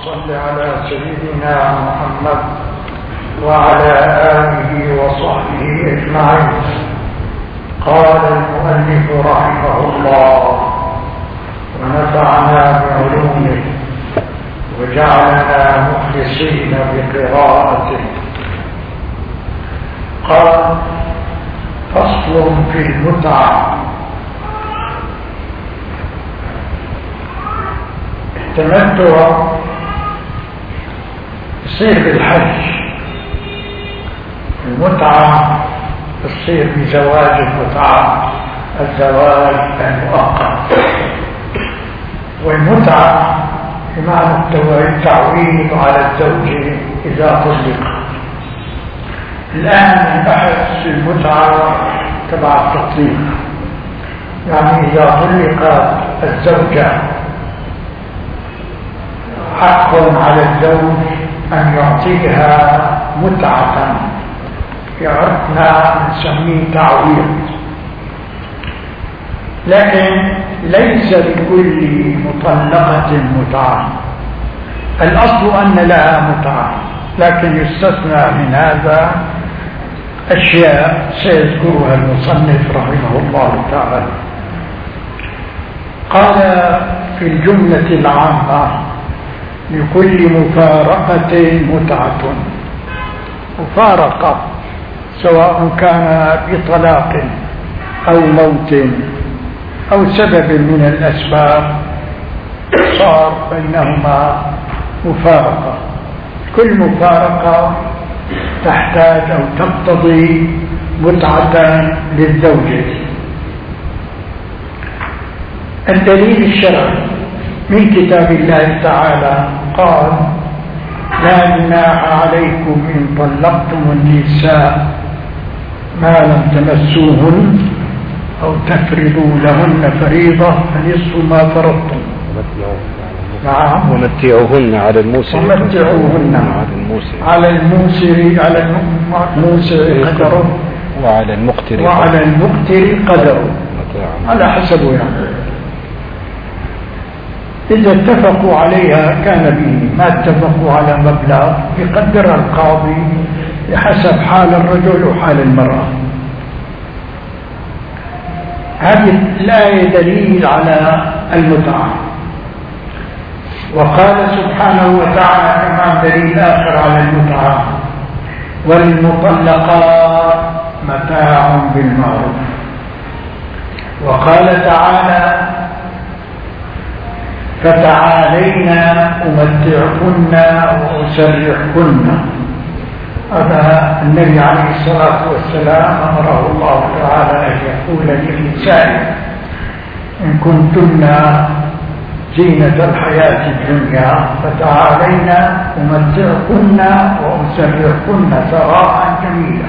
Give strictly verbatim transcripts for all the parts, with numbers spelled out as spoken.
صل على سيدنا محمد وعلى آله وصحبه أجمعين. قال المؤلف رحمه الله ونفعنا بعلومه وجعلنا مخلصين بقراءته. قال: فصل في المتعة. التمتع يصير بالحج، المتعة تصير بزواج المتعة، الزواج المؤقت. والمتعة بمعنى التعويض على الزوج إذا طلق. الآن البحث في المتعة تبع التطليق، يعني إذا طلقت الزوجة حق على الزوج أن يعطيها متعة يعرفنا نسميه تعويض، لكن ليس لكل مطلقة متعة. الأصل أن لها متعة، لكن يستثنى من هذا أشياء سيذكرها المصنف رحمه الله تعالى. قال: في الجملة العامة لكل مفارقة متعة. مفارقة سواء كان بطلاق أو موت أو سبب من الأسباب صار بينهما مفارقة. كل مفارقة تحتاج أو تقتضي متعة للزوجة. الدليل الشرعي من كتاب الله تعالى قال: لا جناح عليكم إن طلقتم النساء ما لم تمسوهن أو تفرضوا لهن فريضة فنصف ما فرضتم. نعم. ومتعوهن على الموسر ومتعوهن على الموسر على الموسر قدره وعلى المقتر وعلى المقتر قدره على حسبه. يعني إذا اتفقوا عليها كان به، ما اتفقوا على مبلغ يقدر القاضي بحسب حال الرجل وحال المرأة. هذه الآية دليل على المتعة. وقال سبحانه وتعالى كمان دليل آخر على المتعة: والمطلقات متاع بالمعروف. وقال تعالى: فتعالينا أمتعكن وأسرحكن. هذا النبي عليه الصلاة والسلام أمره الله تعالى أن يقول للنساء: إن كنتن زينة الحياة الدنيا فتعالينا أمتعكن وأسرحكن سراحا جميلا.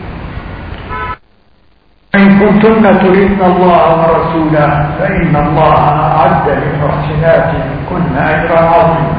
إن كنتن تريدن الله ورسوله فإن الله أعد للمحسنات منكن أجرا عظيما.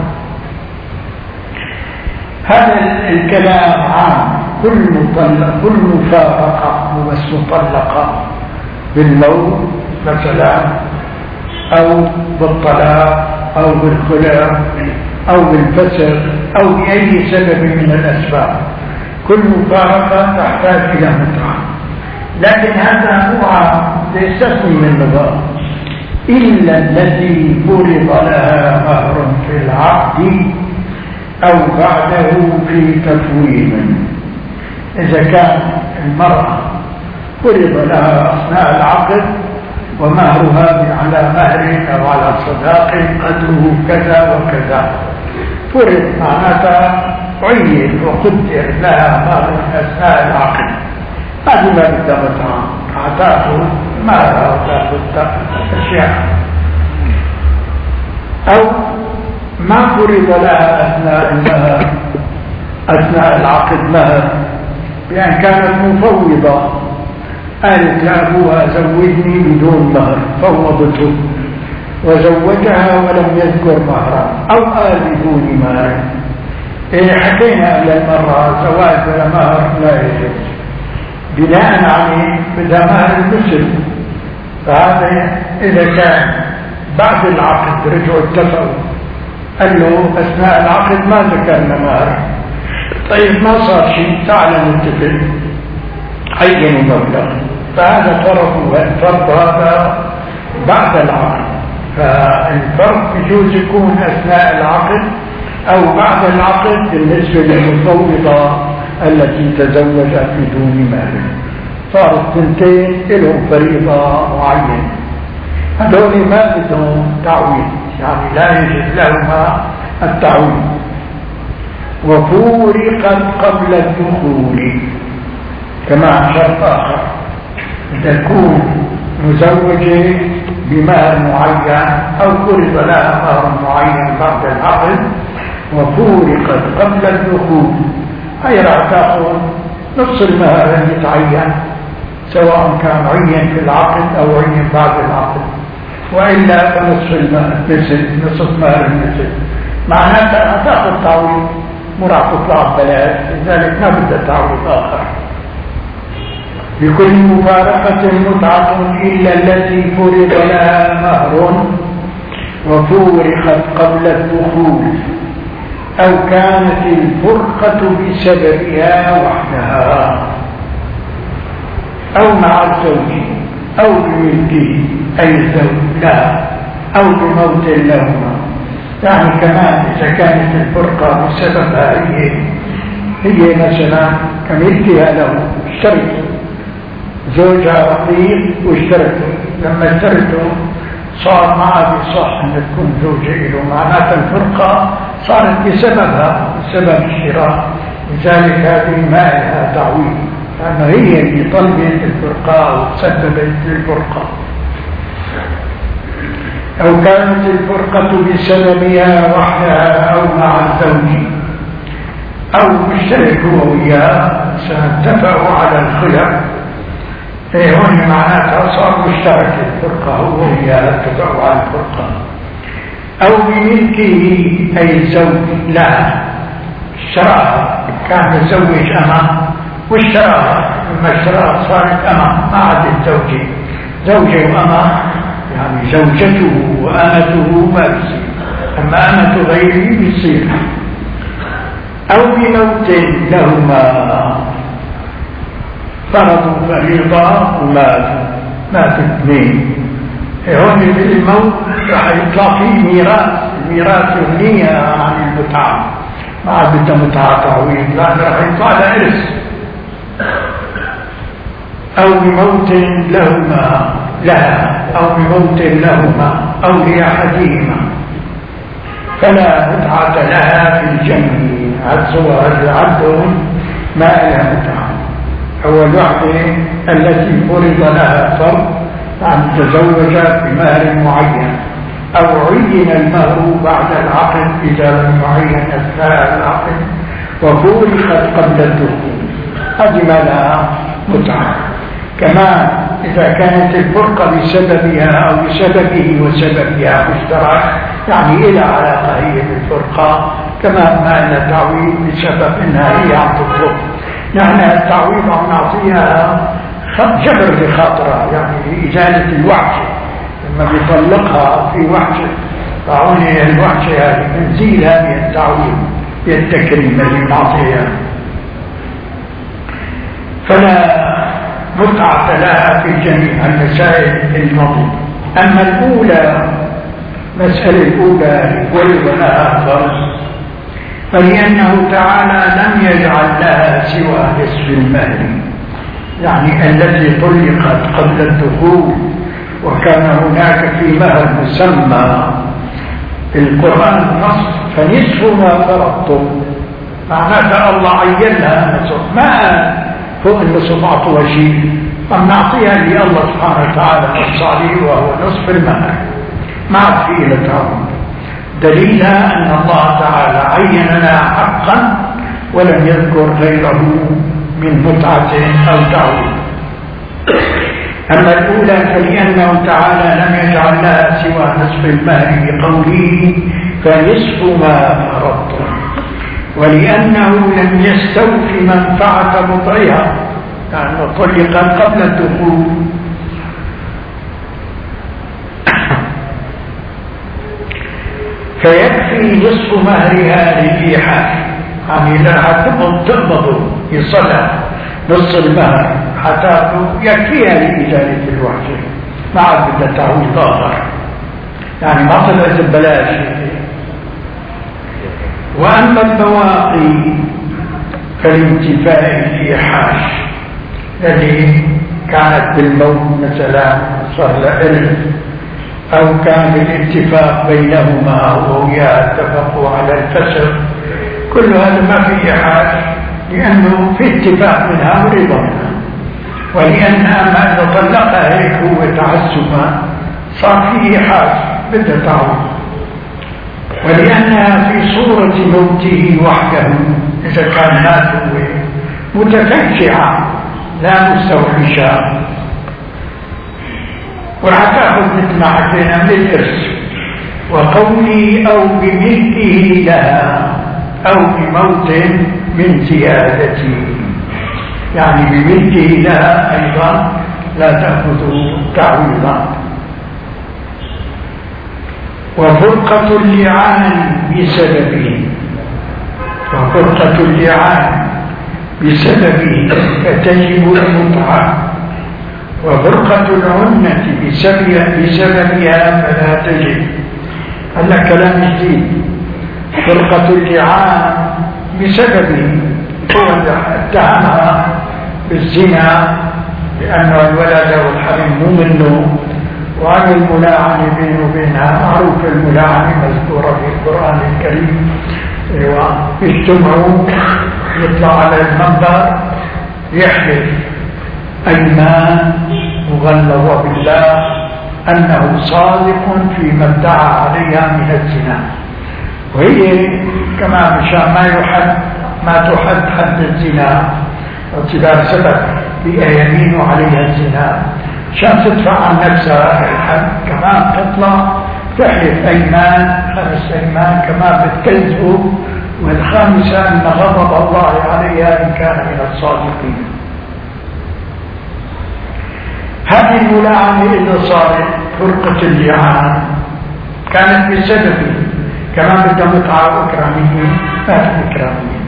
هذا الكلام عام، كل مطلق كل مفارقة مطلقة بالموت مثلا أو بالطلاق أو بالخلاف أو بالفسخ أو بأي سبب من الأسباب، كل مفارقة تحتاج إلى متعة. لكن هذا هو يستثني من النظام إلا التي فرض لها مهر في العقد أو بعده في تفويض. إذا كان المرأة فرض لها أثناء العقد ومهرها على مهر أو على صداق قدره كذا وكذا، فرض معناتها عين وقدر لها مهر أثناء العقد، هذه ما بدها متعة، أعطاته مهرها وتأخذ أشياء. أو ما فرض لها أثناء المهر أثناء العقد مهر، بأن كانت مفوضة، قالت لأبوها زوجني بدون مهر، فوضته وزوجها ولم يذكر مهرا، أو قال بدون مهر. إيه حكينا قبل المرة زواج ولا مهر لا يجوز، بناء عليه بدها مهر المسلم. فهذا إذا كان بعد العقد رجعوا اتفقوا قال له أثناء العقد ما ذكرنا مهر. طيب ما صار شيء، تعال نتفق، عين مبلغ، فهذا فرض، والفرض هذا بعد العقد. فالفرض يجوز يكون أثناء العقد أو بعد العقد بالنسبة للمفوضة التي تزوجت بدون مهر. صاروا الثنتين لهم فريضة معينة، هذول ما بدهم تعويض، يعني لا يجوز لهما التعويض. وفورقت قبل الدخول كما شرط آخر، تكون مزوجة بمهر معين أو فرض لها مهر معين بعد العقد، وفورقت قبل الدخول، أي راح تأخذ نص المهر المتعين سواء كان عين في العقد أو عين بعد العقد، وإلا فنصف المهر مثل نصف مهر المثل، معناتها تأخذ تعويض، مرة تطلع ببلاش، لذلك ما بدها تعويض آخر. بكل مفارقة متعة إلا التي فرض لها مهر وفورقت قبل الدخول، أو كانت الفرقة بسببها وحدها، أو مع الزوج أو بملكه أي الزوج لا، أو بموت لهما. يعني كمان إذا كانت الفرقة بسببها هي هي مثلا كملكها له، اشترته زوجها رقيق واشترته، لما اشترته صار ما عاد يصح أن تكون زوجة له، معناتها الفرقة صارت بسببها، بسبب الشراء، لذلك هذه ما لها تعويض، لأنه هي اللي طلبت الفرقة وتسببت للفرقة. أو كانت الفرقة بسببها وحدها أو مع الزوج، أو مشترك هو وياه ساتفقوا على الخلع، إيه هون معناتها صار مشترك الفرقة هو وياه اتفقوا على الفرقة. أو بملكه أي الزوج لا، اشتراها، كان يزوج أمه واشتراها، لما اشتراها صارت أمه ما عاد الزوجة، زوجة وأمه يعني زوجته وأمته ما بيصير، أما أمة غيره بيصير. أو بموت لهما، فرضوا فريضة وماتوا، ماتوا اثنين، هون بالموت راح يطلع فيه ميراث، الميراث يغنيها عن المتعة، ما عاد بدها متعة تعويض، لأن راح يطلع لها إرث. أو بموت لهما لها، أو بموت لهما أو لأحدهما، فلا متعة لها في الجميع. الصور عدهم ما لها متعة. أول واحدة التي فرض لها فرض أن تزوجت بمهر معين، أو عين المهر بعد العقد إذا لم يعين أثناء العقد، وفورقت قبل الدخول، هذه ما لها متعة. كمان إذا كانت الفرقة بسببها أو بسببه وسببها مشترك، يعني إلى علاقة هي بالفرقة، كما ما أن تعويض بسبب أنها هي عم تطلب، يعني التعويض عم نعطيها جبر لخاطرها، يعني لإزالة الوحشة، لما بيطلقها في وحشة طاعوني الوحشة هذه تنزيل هذه التعويض بالتكريم اللي نعطيها، فلا متعة لها في جميع المسائل الماضية. أما الأولى، مسألة الأولى فرض لها فرض، فلأنه تعالى لم يجعل لها سوى نصف المهر، يعني التي طلقت قبل الدخول، وكان هناك في مهر مسمى في القرآن نصف، فنصف ما فرضتم، معناتها الله عين لها نصف، ما فوق النصف أعطوها شيء، أم نعطيها اللي الله سبحانه وتعالى نص عليه وهو نصف المهر، ما عاد فيه لتعويض. دليلها أن الله تعالى عين لنا حقا ولم يذكر غيره من متعة أو تعويض. أما الأولى فلأنه تعالى لم يجعل لها سوى نصف المهر بقوله فنصف ما فرضتم، ولأنه لم يستوفي منفعة مطعها، لأنه طلقت قبل الدخول. فيكفي نصف مهرها للإيحاء، يعني لها تقبض يصلى نص المهر حتى يكفيها لإزالة الوحشة، ما عاد بدها تعويض آخر، يعني ما طلعت ببلاش. وأما البواقي فالانتفاء الإيحاش الذي كانت بالموت مثلا صار لإلف، أو كان الاتفاق بينهما ويا اتفقوا على الفسخ، كل هذا ما في إيحاش، لأنه في اتفاق منها ورضا منها، ولأنها ما إذا طلقها هيك هو تعسفا صار في إيحاش بدها تعويض، ولأنها في صورة موته وحده إذا كان مات هو متفجعة لا مستوحشة، وراح تاخذ مثل ما حكينا من الإرث. وقولي أو بملكه لها أو بموت من زيادته، يعني بملكه لها أيضا لا تأخذ تعويضا. وفرقة اللعان بسببه، وفرقة اللعان بسببه فتجب المتعة، وفرقة العنة بسببها فلا تجب. هذا كلام جديد. فرقة اللعان بسببه هو اتهمها بالزنا لأن الولد والحريم مو منه، وعن الملاعنة بينه وبينها معروف، الملاعنة مذكورة في القرآن الكريم. يجتمعوا يطلع على المنبر يحلف أيمان مغلظة بالله أنه صادق فيما ادعى عليها من الزنا، وهي كما مشان ما يحد ما تحد حد الزنا واعتبار سبب بيمين عليها الزنا، شان تدفع عن نفسها الحد كمان تطلع تحلف أيمان خمس أيمان كما بتكذبوا، والخامسة أن غضب الله عليها إن كان من الصادقين. هذه الملاعنة إذا صارت فرقة اللعان كانت بسببه، كمان بدها متعة إكرامية ما في إكرامية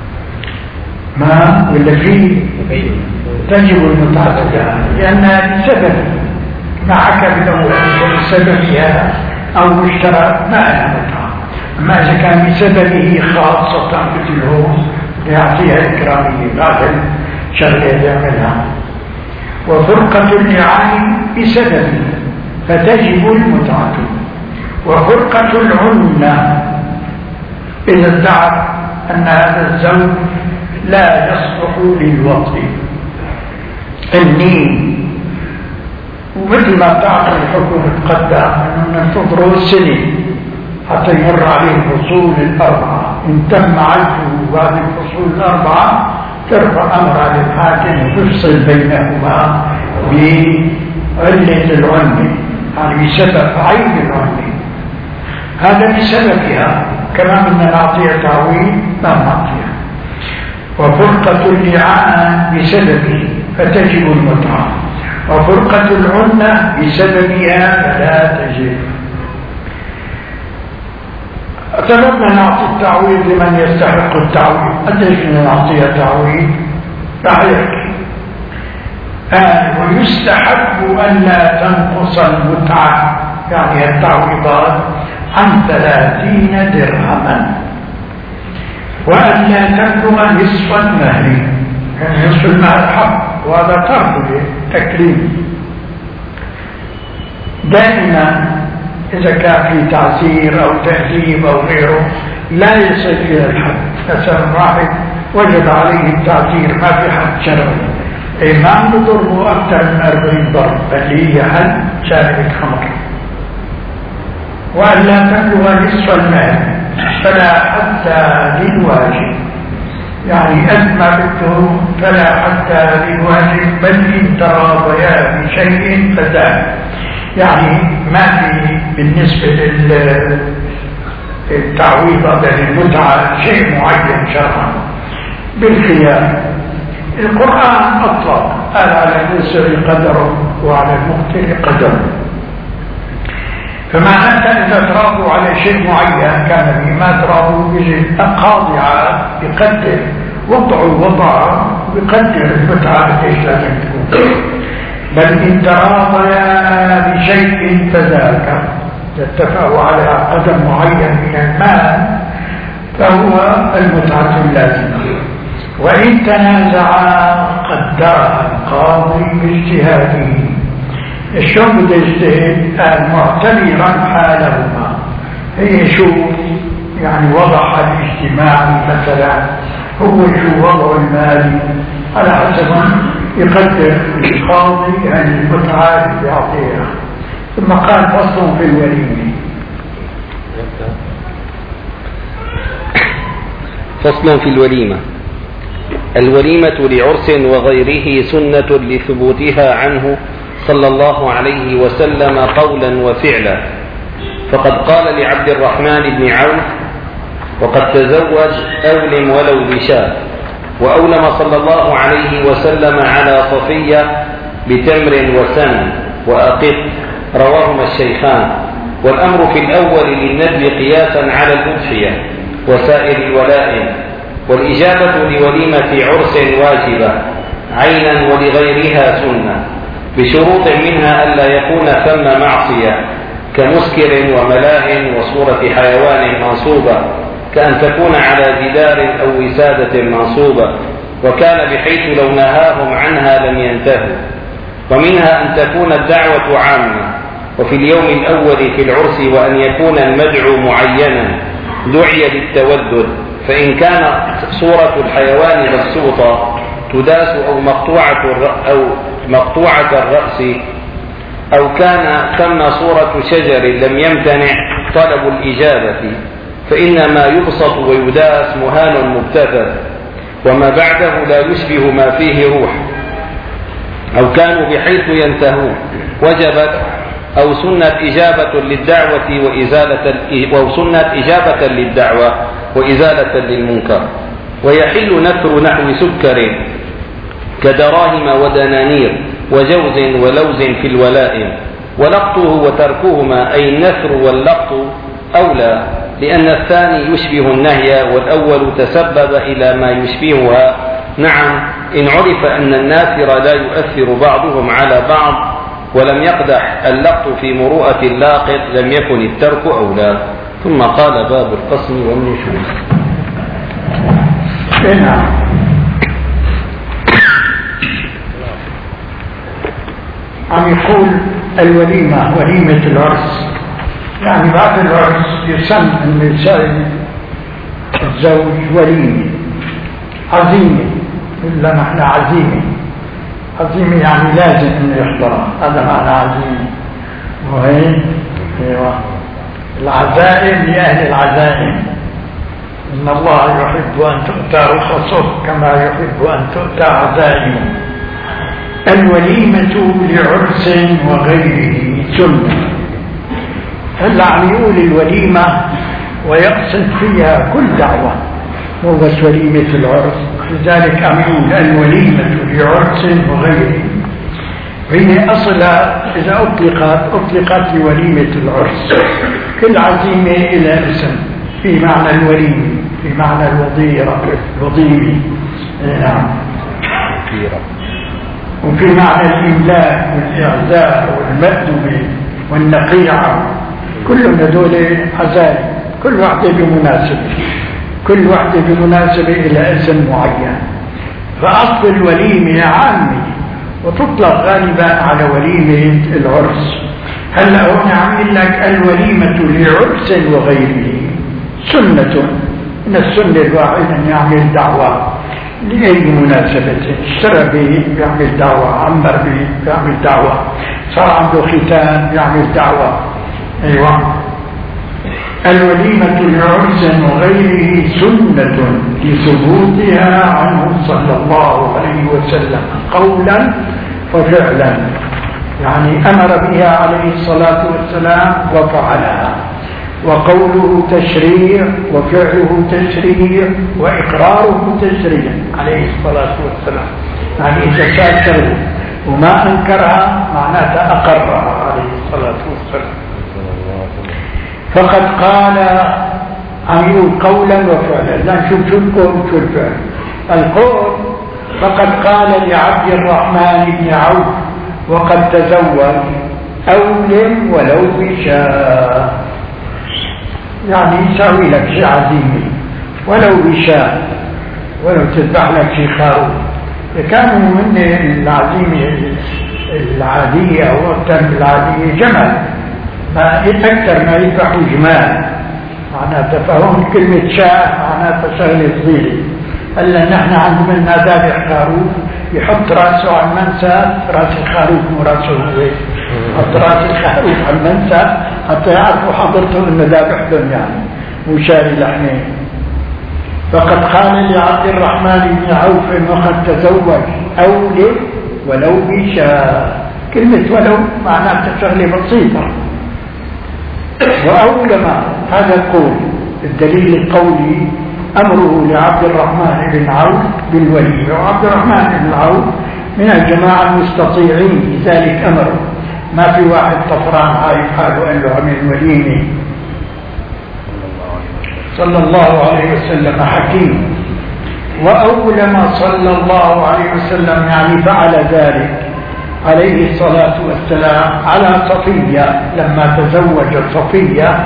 ما ولا فيه تجب المتعة لأنها بسبب ما حكى بدون بسببها أو مشترك ما لها متعة. أما إذا كان بسببه خاصة مثل هو يعطيها إكرامية بعد الشغلة يعملها. وفرقة اللعان بسببه فتجب المتعة. وفرقة العنة إذا ادعت أن هذا الزوج لا يصلح للوطء النين، ومثل ما تعطي الحكم تقدم أنه ننتظره السنة حتى يمر عليه الفصول الأربعة، إن تم عرفه بعد الفصول الأربعة ترفع أمر على الحاكم وتفصل بينهما بعلة العنة، يعني بسبب عين العنة. هذا بسببها كما بدنا نعطيها تعويض لا نعطيها. وفرقة اللعان بسببه فتجب المتعة، وفرقة العنة بسببها فلا تجب. طلبنا نعطي التعويض لمن يستحق التعويض، قديش بدنا نعطيها تعويض؟ راح يحكي آه ويستحب أن لا تنقص المتعة يعني التعويضات عن ثلاثين درهما، وأن لا تبلغ نصف المهر، يعني نصف المهر حق وهذا قرض تكريم. دائما إذا كان في تعسير أو تهذيب أو غيره لا يصل إلى الحد، مثلا واحد وجب عليه التعسير ما في حد شرعي، أي ما نضره أكثر من أربعين ضرب اللي هي حد شارب الخمر. وأن لا تبلغ نصف المال فلا حتى للواجب، يعني قد ما بده فلا حتى للواجب، بل إن تراضيا بشيء فزاد، يعني ما في بالنسبة للتعويض هذا للمتعة شيء معين شرعا بالخيار. القرآن أطلق قال على الموسر قدره وعلى المقتل قدره. فمعناتها إذا ترابوا على شيء معين كان به ما ترابوا يجي قاضي يقدر وضعوا وضع ويقدر المتعة ايش لازم تكون. بل إن تراضيا بشيء فذاك اتفقوا على قدر معين من المال فهو المتعة اللازمة. وإن تنازعا قدرها القاضي باجتهاده. شلون بده يجتهد؟ قال معتبرا حالهما، هي شو يعني وضع الاجتماعي مثلا، هو شو وضع المالي، على حسب يقدر القاضي يعني المتعة اللي يعطيها. ثم قال فصل في الوليمة. فصل في الوليمة. الوليمة لعرس وغيره سنة لثبوتها عنه صلى الله عليه وسلم قولا وفعلا. فقد قال لعبد الرحمن بن عوف: وقد تزوج أولم ولو بشاة. وأولم صلى الله عليه وسلم على صفية بتمر وسن وأقط، رواهما الشيخان. والأمر في الأول للندب قياسا على الأضحية وسائر الولائم. والإجابة لوليمة عرس واجبة عينا ولغيرها سنة، بشروط منها ألا يكون ثم معصية كمسكر وملاء وصورة حيوان منصوبة، كأن تكون على جدار أو وسادة منصوبة، وكان بحيث لو نهاهم عنها لم ينتهوا. ومنها أن تكون الدعوة عامة، وفي اليوم الأول في العرس وأن يكون المدعو معينا دعي للتودد، فإن كانت صورة الحيوان مبسوطة تداس أو مقطوعة أو مقطوعة الرأس، أو كان ثم صورة شجر لم يمتنع طلب الإجابة، فإن ما يبسط ويداس مهان مبتذل، وما بعده لا يشبه ما فيه روح، أو كانوا بحيث ينتهون وجبت أو سنة إجابة للدعوة وإزالة أو سنة إجابة للدعوة وإزالة للمنكر. ويحل نثر نحو سكر كدراهم ودنانير وجوز ولوز في الولائم. ولقطه وتركهما أي النثر واللقط أولى، لأن الثاني يشبه النهي والأول تسبب إلى ما يشبهها. نعم، إن عرف أن الناثر لا يؤثر بعضهم على بعض ولم يقدح اللقط في مروءة اللاقط لم يكن الترك أولى. ثم قال: باب القسم والنشوز. نعم. عم يقول الوليمة وليمة العرس، يعني بعد العرس يسمى النساء الزوج وليمة عزيمة، إلا نحن عزيمة عزيمة يعني لازم انه يحضرها، هذا معنى عزيمة. وهي ايوه العزائم لأهل العزائم، إن الله يحب أن تؤتى رخصه كما يحب أن تؤتى عزائمه. الوليمة لعرس وغيره سنة. هلا عم يقول الوليمة ويقصد فيها كل دعوة، مو بس وليمة العرس، لذلك عم يقول الوليمة لعرس وغيره. هي أصلها إذا أطلقت أطلقت لوليمة العرس. كل عزيمة إلى اسم في معنى الوليمة، في معنى الوضيرة الوضيمة، نعم، وفي معنى الإملاك والإعزاء والمأدبة والنقيعة، كلهم هذول عزائم، كل واحدة بمناسبة، كل واحدة بمناسبة إلى اسم معين. فأصل الوليمة عامة وتطلق غالبا على وليمة العرس. هلا هون عم يقول لك الوليمة لعرس وغيره سنة. من السنة الواحد أن يعمل دعوة لأي مناسبة، اشترى به يعمل دعوة، عمر به يعمل دعوة، صار عنده ختان يعمل دعوة. أيوة، الوليمة لعرس وغيره سنة لثبوتها عنه صلى الله عليه وسلم قولا وفعلا، يعني أمر بها عليه الصلاة والسلام وفعلها. وقوله تشريع وفعله تشريع وإقراره تشريع عليه الصلاة والسلام، يعني إذا شاكره وما أنكرها معناتها أقرها عليه الصلاة والسلام. فقد قال عم يقول قولا وفعلا. لا نشوف شو القول شو الفعل. القول فقد قال لعبد الرحمن بن عوف وقد تزوج أولم ولو بشاء، يعني يسوي لك شيء عزيمي ولو بشاء، ولو تذبح لك شيء خروف. كانوا من العزيمة العادية أو أكثر من العادية جمل، ما أكثر ما يذبحوا جمال، معناتها فهم كلمة شاء معناتها شغلة صغيرة. هلا نحن عندنا ذابح خروف يحط راسه على المنسى، راس الخروف مو راسه هو، يحط راس الخروف على المنسى حتى يعرفوا حضرته انه ذابح لهم، يعني مو شاري لحمه. فقد قال لعبد الرحمن بن عوف وقد تزوج أولم ولو بشاء، كلمة ولو معناتها شغلة بسيطة. وأولم هذا القول الدليل القولي أمره لعبد الرحمن بن عوف بالوليمة، وعبد الرحمن بن عوف من الجماعة المستطيعين لذلك أمره، ما في واحد طفران عارف حاله قال له عمل وليمة. صلى الله عليه وسلم حكيم. وأولم صلى الله عليه وسلم يعني فعل ذلك عليه الصلاة والسلام على صفية لما تزوج صفية.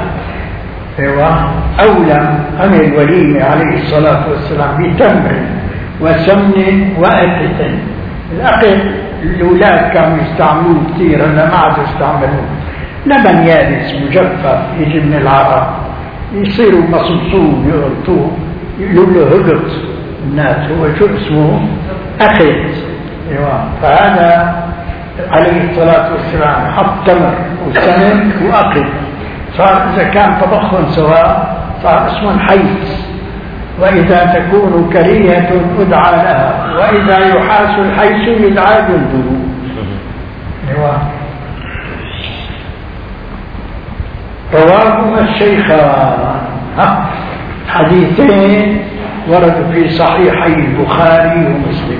أولم أمر الوليمة عليه الصلاة والسلام بتمر وسمن وأكل. الأكل الأولاد كانوا يستعملوه كثير، أنا ما عاد يستعملوه. لبن يابس مجفف يجي من العرب، يصيروا مصمصون يغلطوه يقولوا له هقط الناس، هو شو اسمه؟ أخذ. ايوه فهذا عليه الصلاة والسلام حط تمر وسمن وأخذ، صار إذا كان طبخهم سواء صار اسمه حيث. وإذا تكون كريهة أدعى لها، وإذا يحاس الحيث يدعى جنده. ايوه رواهما الشيخان، حديثين وردوا في صحيحي البخاري ومسلم.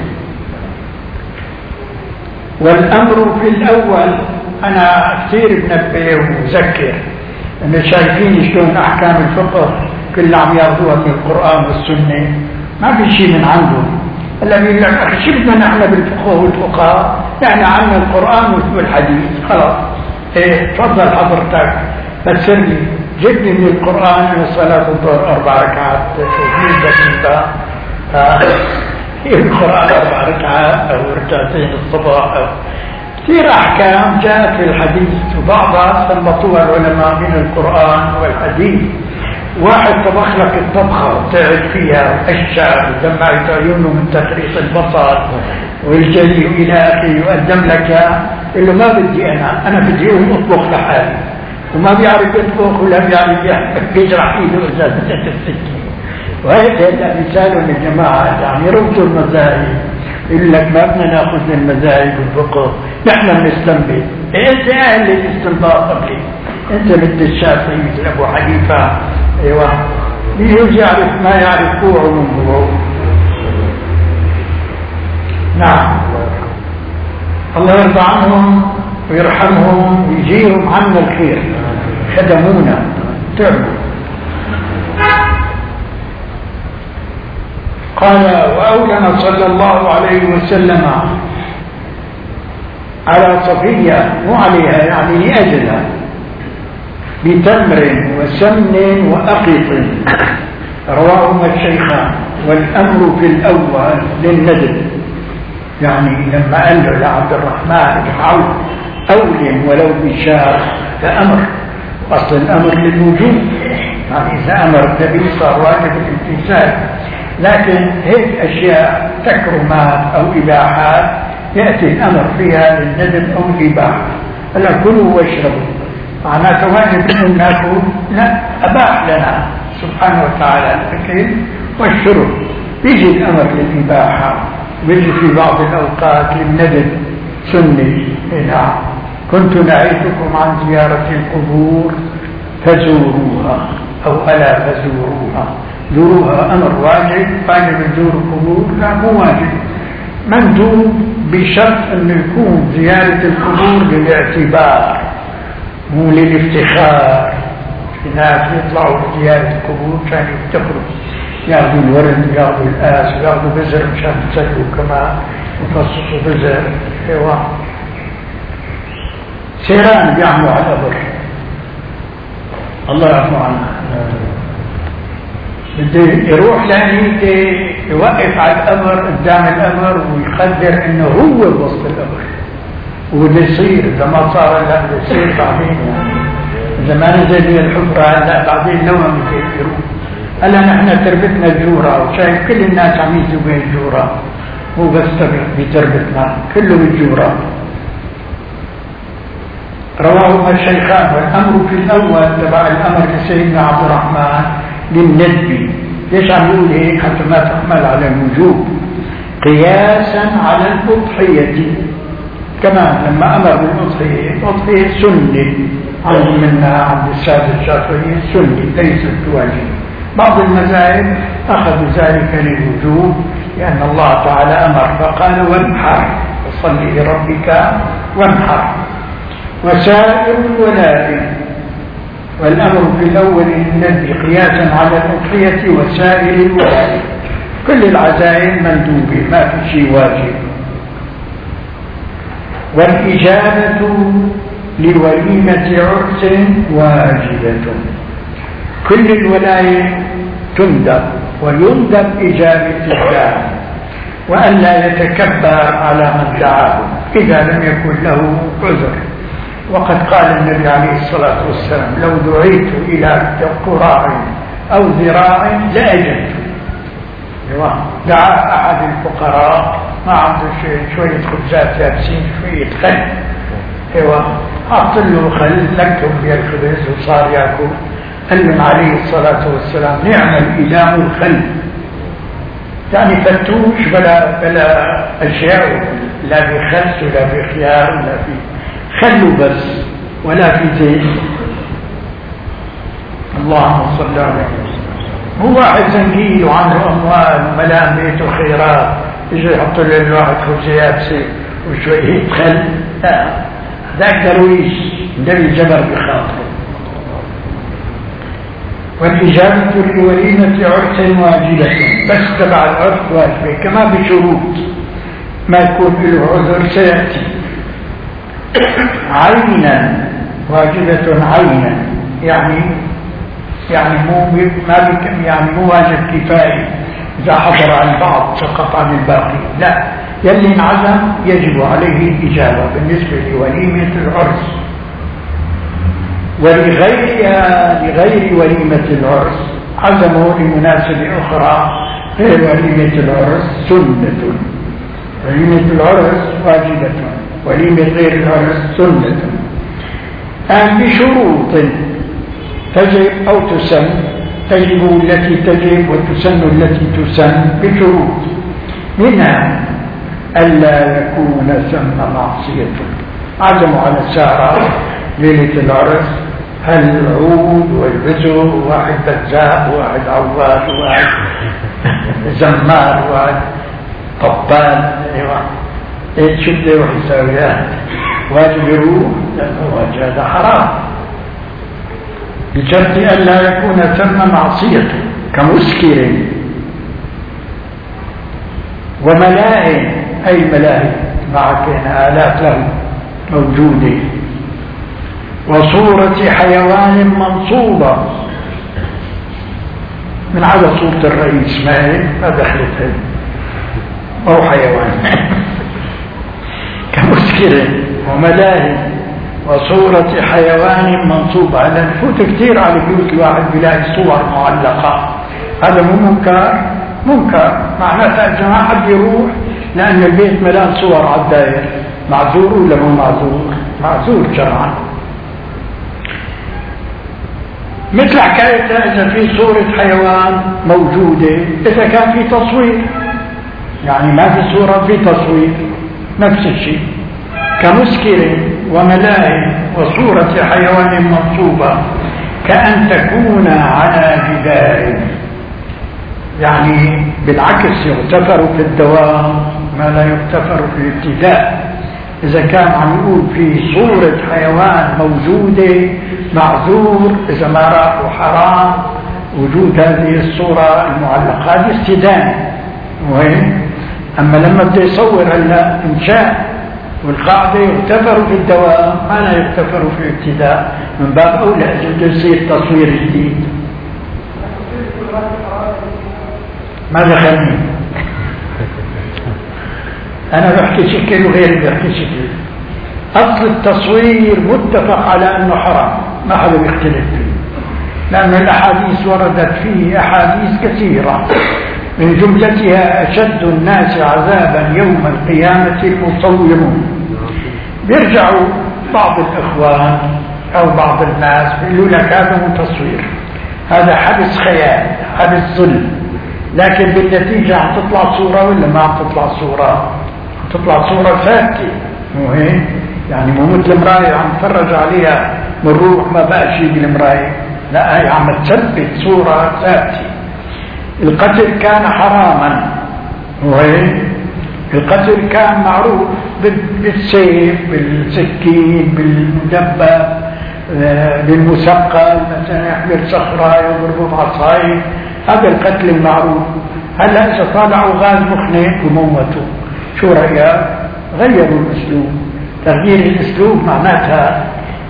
والأمر في الأول أنا كثير بنبه ومذكر أن شايفين شلون أحكام الفقه كلها عم ياخذوها من القرآن والسنة، ما في شيء من عندهم. هلا بيقول لك أخي شو بدنا نحن بالفقه والفقهاء؟ يعني عنا القرآن والحديث خلاص. إيه تفضل حضرتك فسر لي، جيب لي من القرآن أن صلاة الظهر أربع ركعات، شوفين بسيطة القرآن أربع ركعات أو ركعتين الصباح. كثير أحكام جاءت في الحديث وبعضها استنبطوها العلماء من القرآن والحديث. واحد طبخ لك الطبخة وتعب فيها وأشعر ودمعت عيونه من تخريص البصر والجلي إلى آخره، يقدم لك اللي ما بدي أنا أنا بدي أقوم أطبخ لحالي، وما بيعرف يطبخ ولا بيعرف يجرح ايده اذا بدت السكين. وهذا مثال من الجماعه يعني ربطوا المذاهب، يقول لك ما بدنا ناخذ من المذاهب والفقه، نحن بنستنبط. انت اهل الاستنباط قبلي، انت مثل الشافعي مثل ابو حنيفه. ايوه يجي يعرف ما يعرف كوعه من هو. نعم الله يرضى عنهم ويرحمهم ويجيهم عنا الخير، خدمونا تعبوا. قال وأولم صلى الله عليه وسلم على صفية مو عليها يعني لأجلها بتمر وسمن وأقط، رواهما الشيخان. والأمر في الأول للندب، يعني لما قال له لعبد الرحمن بن عوف أولم ولو بشاء فأمر، أصل الأمر للوجوب، يعني إذا أمر النبي صار واجب الامتثال. لكن هيك أشياء تكرمات أو إباحات يأتي الأمر فيها للندب أو الإباحة. هلا كلوا واشربوا معناته واجب أن ناكل، لا أباح لنا سبحانه وتعالى الأكل والشرب. يجي الأمر للإباحة ويجي في بعض الأوقات للندب سني. نعم كنت نهيتكم عن زيارة القبور فزوروها أو ألا فزوروها. زوروها أمر واجب، واجب نزور القبور؟ لا مو واجب، مندوب بشرط أنه يكون زيارة القبور للاعتبار مو للافتخار. الناس يطلعوا لزيارة القبور كانوا يفتقروا ياخذوا الورد وياخذوا الآس وياخذوا بزر مشان يسلوا كمان يفصصوا بزر حيوان سيران بيعملوا على القبر الله يعفو عنه بده يروح لهنيك يوقف على القبر قدام القبر ويقدر انه هو بوسط القبر وبده يصير اذا ما صار هلا بده يصير بعدين يعني اذا ما نزل من الحفره هلا بعدين لو ما يروح هلا نحن تربتنا الجوره وشايف كل الناس عم يجوا بين الجوره مو بس بتربتنا كله بالجوره. رواه الشيخان والامر في الاول تبع الامر لسيدنا عبد الرحمن للندب. ليش عم يقول هيك؟ حتى ما تحمل على الوجوب قياسا على الاضحيه. كمان لما امر بالاضحيه الاضحيه سنه عند منا عند الساده الشافعي سنه ليست واجب. بعض المذاهب اخذوا ذلك للوجوب لان الله تعالى امر فقال وانحر فصل لربك وانحر. وسائر الولائم والأمر في الأول للنبي قياسا على الأضحية وسائر الولائم كل العزائم مندوبة ما في شيء واجب. والإجابة لوليمة عرس واجبة كل الولايم تندب ويندب إجابة الداعي وألا يتكبر على من دعاه إذا لم يكن له عذر. وقد قال النبي عليه الصلاة والسلام لو دعيت إلى قراع أو ذراع لأجبت. دعا أحد الفقراء ما عنده شوية خبزات يابسين شوية خل ايوه حط له خل لكم بها الخبز وصار ياكل. قال لهم عليه الصلاة والسلام نعم الإله الخل يعني فتوش بلا بلا أشياء لا بخس ولا بخيار ولا في خلوا بس ولا في زيت. اللهم صل على وسلم. هو واحد زنقيل وعنده اموال وملان بيته خيرات يجي يحط له الواحد خبزه يابسه وشويه خل لا ذاك درويش النبي جبر بخاطره. والاجابه لوليمه عرس واجبه بس تبع العرس واجبه كما بشروط ما يكون له عذر سياتي. عينا واجبة عينا يعني يعني مو ما بكم يعني مو واجب كفاية إذا حضر عن بعض سقط عن الباقي لا يلي انعزم يجب عليه الإجابة بالنسبة لوليمة العرس. ولغيرها لغير وليمة العرس عزموا لمناسبة أخرى غير وليمة العرس سنة. وليمة العرس واجبة وليمة غير العرس سنة أم بشروط تجب أو تسن. تجب التي تجب وتسن التي تسن بشروط منها ألا يكون ثم معصية. عزموا على السهرة ليلة العرس هل العود والبزر واحد بزاء وواحد عواد وواحد زمار وواحد طبال ايش شو بده يروح يساوي واجب يروح لانه واجب هذا حرام بشرط ان لا يكون ثم معصيه كمسكر وملاهي اي ملاهي معك الات له موجوده وصوره حيوان منصوبه من على صوره الرئيس ما هي ما دخلت او حيوان كمسكر وملاهي وصورة حيوان منصوبة. لأن فوت كثير على بيوت الواحد بيلاقي صور معلقة هذا مو منكر منكر معناتها إذا ما حد يروح لأن البيت ملان صور على الداير معذور ولا مو معذور؟ معذور شرعا. مثل حكايتها إذا في صورة حيوان موجودة إذا كان في تصوير يعني ما في صورة في تصوير نفس الشيء كمسكر وملاهي وصورة حيوان منصوبة كأن تكون على جدار يعني بالعكس يغتفر في الدوام ما لا يغتفر في الابتداء إذا كان عم يقول في صورة حيوان موجودة معذور، إذا ما رأوا حرام وجود هذه الصورة المعلقة هذه استدانة وين. أما لما بده يصور هلا إنشاء والقاعدة يغتفر في الدوام ما لا يغتفر في الابتداء، من باب أولى إذا بده يصير تصوير جديد. ما دخلني أنا بحكي شكل وغيري بحكي شكل. أصل التصوير متفق على أنه حرام، ما حدا بيختلف فيه، لأن الأحاديث وردت فيه أحاديث كثيرة، من جملتها أشد الناس عذابا يوم القيامة المصورون. بيرجعوا بعض الإخوان أو بعض الناس بيقولوا لك هذا مو تصوير، هذا حدث خيال، حدث ظلم، لكن بالنتيجة عم تطلع صورة ولا ما عم تطلع صورة؟ تطلع صورة فاتة، مو هيك؟ يعني مو مثل مراية عم تفرج عليها بنروح ما بقى شيء بالمراية، لا هي عم تثبت صورة ذاتي. القتل كان حراما، مو هيك؟ القتل كان معروف بالسيف، بالسكين، بالمدبب، بالمثقل، مثلا يحمل صخرة يضربه بعصايه، هذا القتل المعروف. هلا إذا طالعوا غاز مخنق وموتوا، شو رأيك؟ غيروا الأسلوب. تغيير الأسلوب معناتها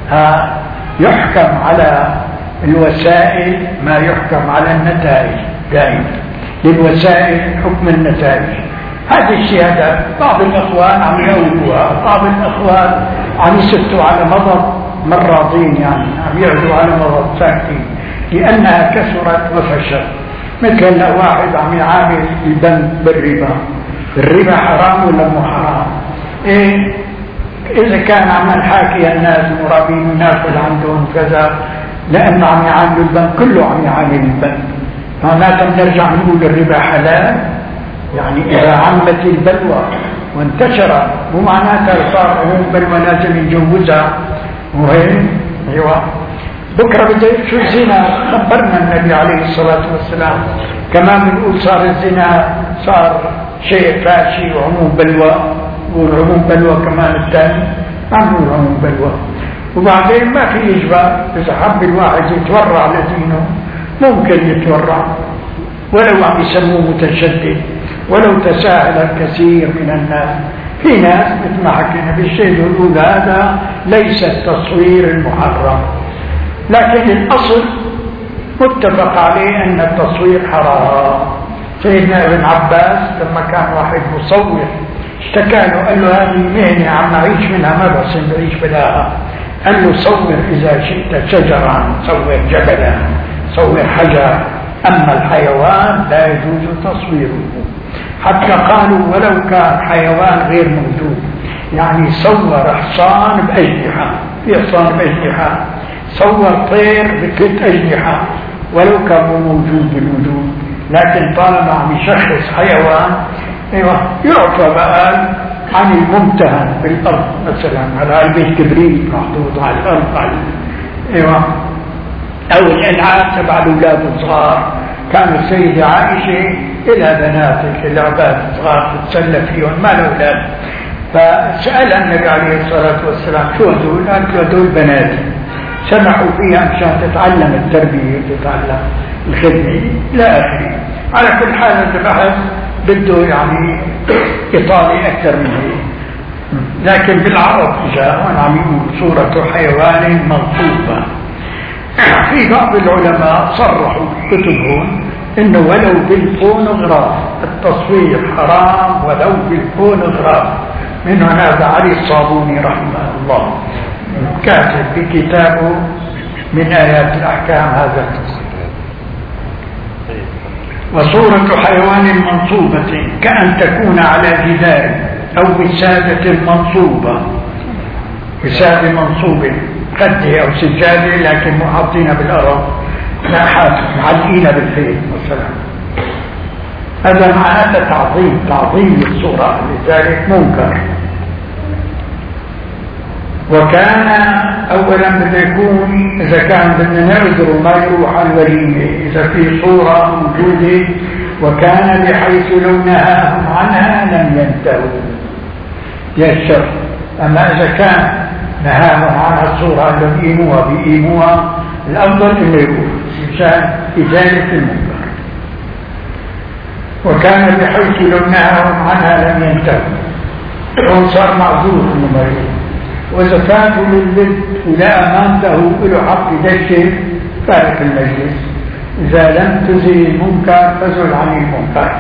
يحكم على الوسائل ما يحكم على النتائج دائما، للوسائل حكم النتائج. هذا الشيء هذا بعض الأخوان عم يقولوها، بعض الأخوان عم يسكتوا على مضض مرضين، يعني عم يعدوا على مضض ساكتين لأنها كثرت وفشت. مثل لو واحد عم يعامل البنك بالربا، الربا حرام ولا مو حرام؟ إيه إذا كان عم نحاكي الناس مرابين وناكل عندهم كذا لأنه عم يعاملوا البنك، كله عم يعامل البنك، معناتها بنرجع نقول الربا حلال؟ يعني إذا عمت البلوى وانتشرت مو معناتها صار عموم بلوى لازم يجوزها، وهي أيوة. بكرة بده شو الزنا؟ خبرنا النبي عليه الصلاة والسلام، كمان بنقول صار الزنا صار شيء فاشي وعموم بلوى، والعموم بلوى كمان الثاني عم نقول عموم بلوى. وبعدين ما في إجبار، إذا حب الواحد يتورع لدينه ممكن يتورع ولو عم يسموه متشدد، ولو تساهل الكثير من الناس. في ناس مثل ما حكينا بالشيء يقول هذا ليس التصوير المحرم، لكن الأصل متفق عليه أن التصوير حرام. سيدنا ابن عباس لما كان واحد مصور اشتكى له قال له هذه مهنة عم نعيش منها ما بس نعيش بلاها، قال له صور إذا شئت شجرا، صور جبلا، صور حجر، أما الحيوان لا يجوز تصويره. حتى قالوا ولو كان حيوان غير موجود، يعني صور حصان بأجنحة، في حصان بأجنحة، صور طير بثلاث أجنحة ولو كان موجود بالوجود، لكن طالما عم يشخص حيوان ايوه يعفى بقى عن الممتهن في الأرض، مثلا على علبة كبريت محطوط على الأرض على ايوه، أو الألعاب تبع الأولاد الصغار. كان السيدة عائشة إلى بناتك الأولاد الصغار تتسلى فيهم ما الأولاد، فسأل النبي عليه الصلاة والسلام شو هدول؟ قال هدول بناتي، سمحوا فيها مشان تتعلم التربية وتتعلم الخدمة إلى آخره. على كل حال البحث بده يعني إطالة أكثر من هيك، لكن بالعرب جاء وانا عم يقول صورة حيوان منصوبة. في بعض العلماء صرحوا كتبهم انه ولو بالفونوغراف التصوير حرام، ولو بالفونوغراف. من هذا علي الصابوني رحمه الله كاتب بكتابه من آيات الأحكام هذا. وصورة حيوان منصوبة كأن تكون على جدار أو وسادة منصوبة، وسادة منصوبة قده أو سجادة لكن محاطين بالأرض، لا حاسب معلقين بالحيط مثلا. هذا معناته تعظيم تعظيم للصورة، لذلك منكر. وكان أولا بده يكون إذا كان بدنا نعذر ما يروح على الوليمة إذا في صورة موجودة، وكان بحيث لو نهاهم عنها لم ينتهوا. يا الشر أما إذا كان نهاهم عن الصورة اللي بيقيموها بيقيموها الأفضل إنه يقول إنسان إزالة المنكر. وكان بحيث لو نهاهم عنها لم ينتهوا وصار معذور إنه ما يقول. وإذا فاتوا للبد ولا أمانته له حق يدشن فارق المجلس. إذا لم تزل المنكر فزل عن المنكر.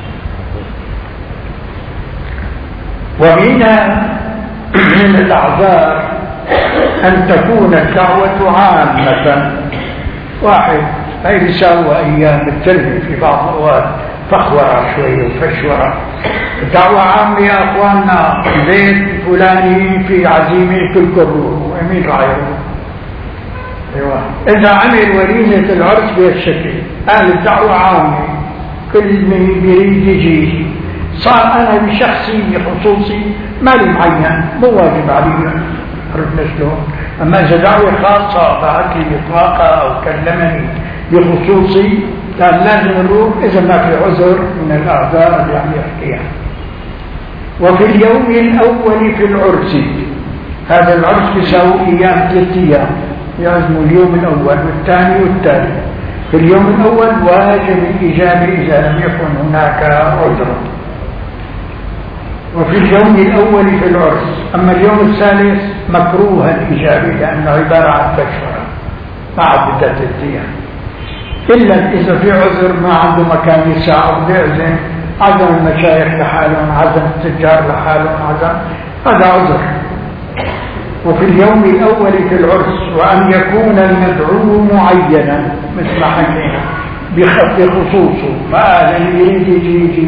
ومن من الأعذار أن تكون الدعوة عامة. واحد غير سوى أيام التلمي في بعض الأوقات فخورة شوية وفشورة. الدعوة عامة يا أخواننا، بيت فلاني في عزيمة في الكرور ومين رأيه؟ أيوة. إذا عمل وليمة العرس بهالشكل أهل الدعوة عامة، كل من يريد يجي. صار أنا بشخصي بخصوصي مالي معين مو واجب علي عرفنا شلون. أما إذا دعوة خاصة بعث لي بطاقة أو كلمني بخصوصي كان لازم نروح إذا ما في عذر من الأعذار اللي عم يحكيها. وفي اليوم الأول في العرس، هذا العرس بيساوي أيام ثلاثة أيام، يعزموا اليوم الأول والثاني والثالث. في اليوم الأول واجب الإجابة إذا لم يكن هناك عذر. وفي اليوم الأول في العرس. أما اليوم الثالث مكروه الإجابة لأنه عبارة عن بشرة مع عدة الأيام، إلا إذا في عذر ما عنده مكان يساعد بيعزم، عزم المشايخ لحالهم، عزم التجار لحالهم، عزم هذا عذر. وفي اليوم الأول في العرس. وأن يكون المدعو معينا مثل ما حكينا بخصوصه، ما لم يريد يجي.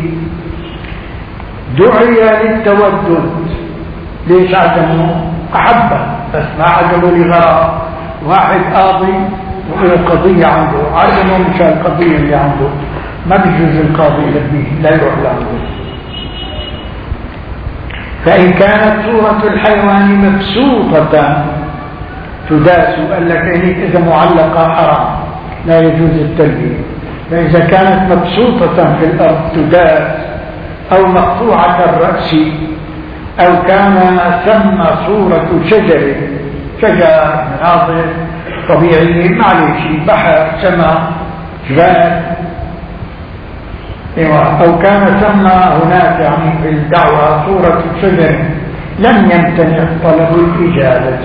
دعي للتودد. ليش عزمه؟ أحبه بس ما عزمه لغرض. واحد قاضي وله قضية عنده، عزمه مشان القضية اللي عنده، ما بيجوز القاضي يلبيه لا يروح لعنده. فإن كانت صورة الحيوان مبسوطة تداس، قال لك إذا معلقة حرام لا يجوز التلبية. فإذا كانت مبسوطة في الأرض تداس أو مقطوعة الرأس أو كان ثم صورة شجر شجر مناظر طبيعية معلش بحر سماء جبال أو كان ثم هناك يعني في الدعوة صورة شجر لم يمتنع طلب الإجابة،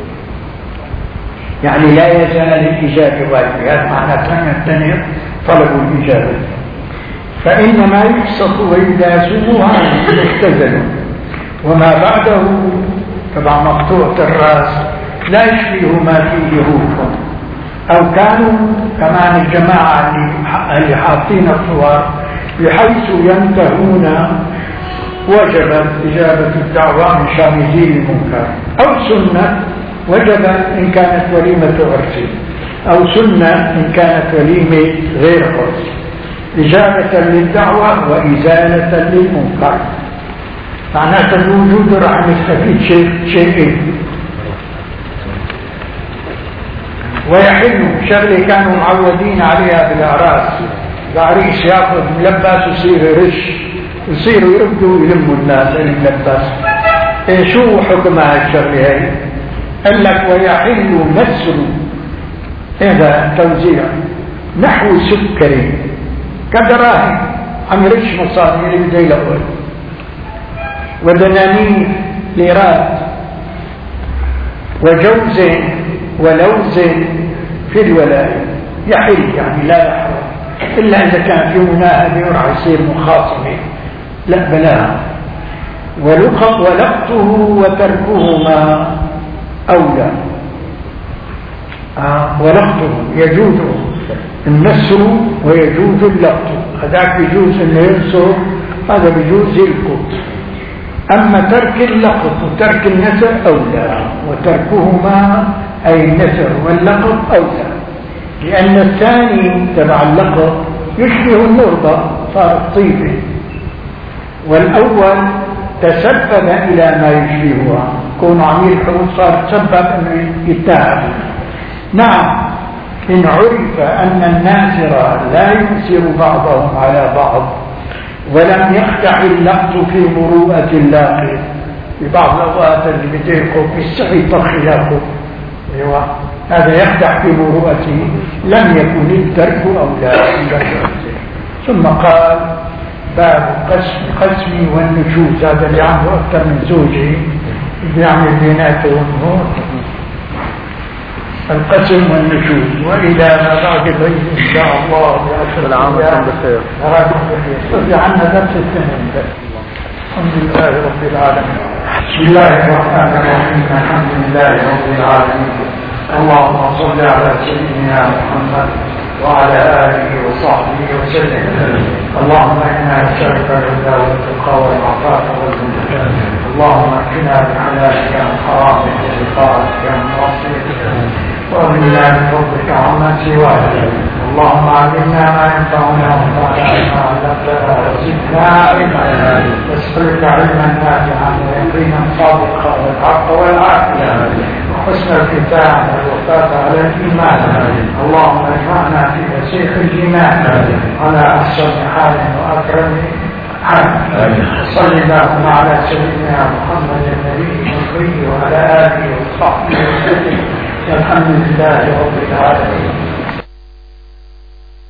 يعني لا يزال الإجابة واجبة. هذا معناه لم يمتنع طلب الإجابة. فإنما يبسط ويداسه عنه يختزل. وما بعده طبعا مقطوعة الرأس لا يشبه ما فيه روح. أو كانوا كمان الجماعة اللي حاطين الصور بحيث ينتهون وجبت إجابة الدعوة من شان يزيل المنكر. أو سنة وجبت إن كانت وليمة عرس، أو سنة إن كانت وليمة غير عرس، إجابة للدعوة وإزالة للمنكر. معناته الوجود راح نستفيد شيء شيئين. ويحل شغله كانوا معودين عليها بالأعراس، العريس ياخذ ملبس ويصير يرش، يصيروا يردوا يلموا الناس الملبس. إيه شو حكم هالشغله هي؟ قال لك ويحل نسر هذا توزيع نحو سكري كدراهم، عم يرش مصاري اللي زي الأول، ودنانير ليرات وجوز ولوز في الولاية. يحل يعني لا يحرم إلا إذا كان في مناهبة وراح يصير مخاصمة، لا بلاها. ولقطه وتركهما أولى. آه ولقطه يجوز النسر ويجوز اللقط، هذاك يجوز أن ينسر، هذا بيجوز يلقط. أما ترك اللقط وترك النسر أولى، وتركهما أي النسر واللقط أولى، لأن الثاني تبع اللقط يشبه النربة صارت طيبة، والأول تسبب إلى ما يشبهها، كون عميل حروف صار تسبب أنه يتهم. نعم إن عرف أن الناسر لا ينسر بعضهم على بعض ولم يخدع اللقط في مروءة اللاقط، في بعض الأوقات اللي بيضيقوا بيستحي خلافه. أيوة هذا يخدع في مروءته، لم يكن الترك أولى. ثم قال باب قسم قسمي والنشوز، هذا اللي عنده أكثر من زوجه بيعمل بيناتهم هو القسم والنشوز. وإلى ما بعد العيد إن شاء الله بأشهر العام بخير. رجع عنا درس السنين. الحمد لله رب العالمين. بسم الله الرحمن الرحيم. الحمد لله رب العالمين. اللهم صل على سيدنا محمد وعلى آله وصحبه وسلم. اللهم إنا نسألك الهدى والتقى والعفاف والغنى. اللهم اكفنا بحلالك عن حرامك وبطاعتك عن معصيتك، وأغننا بفضلك عما سواك. اللهم علمنا ما ينفعنا وانفعنا بما علمتنا وزدنا علما، نسألك علما نافعا ويقينا صادقا والحق والعافية وحسن الختام والوفاة على الإيمان. اللهم اجمعنا في مسيح الإيمان على أحسن حال وأكرم حال. صل اللهم على سيدنا محمد النبي الأمي وعلى آله وصحبه وسلم. الحمد لله رب العالمين.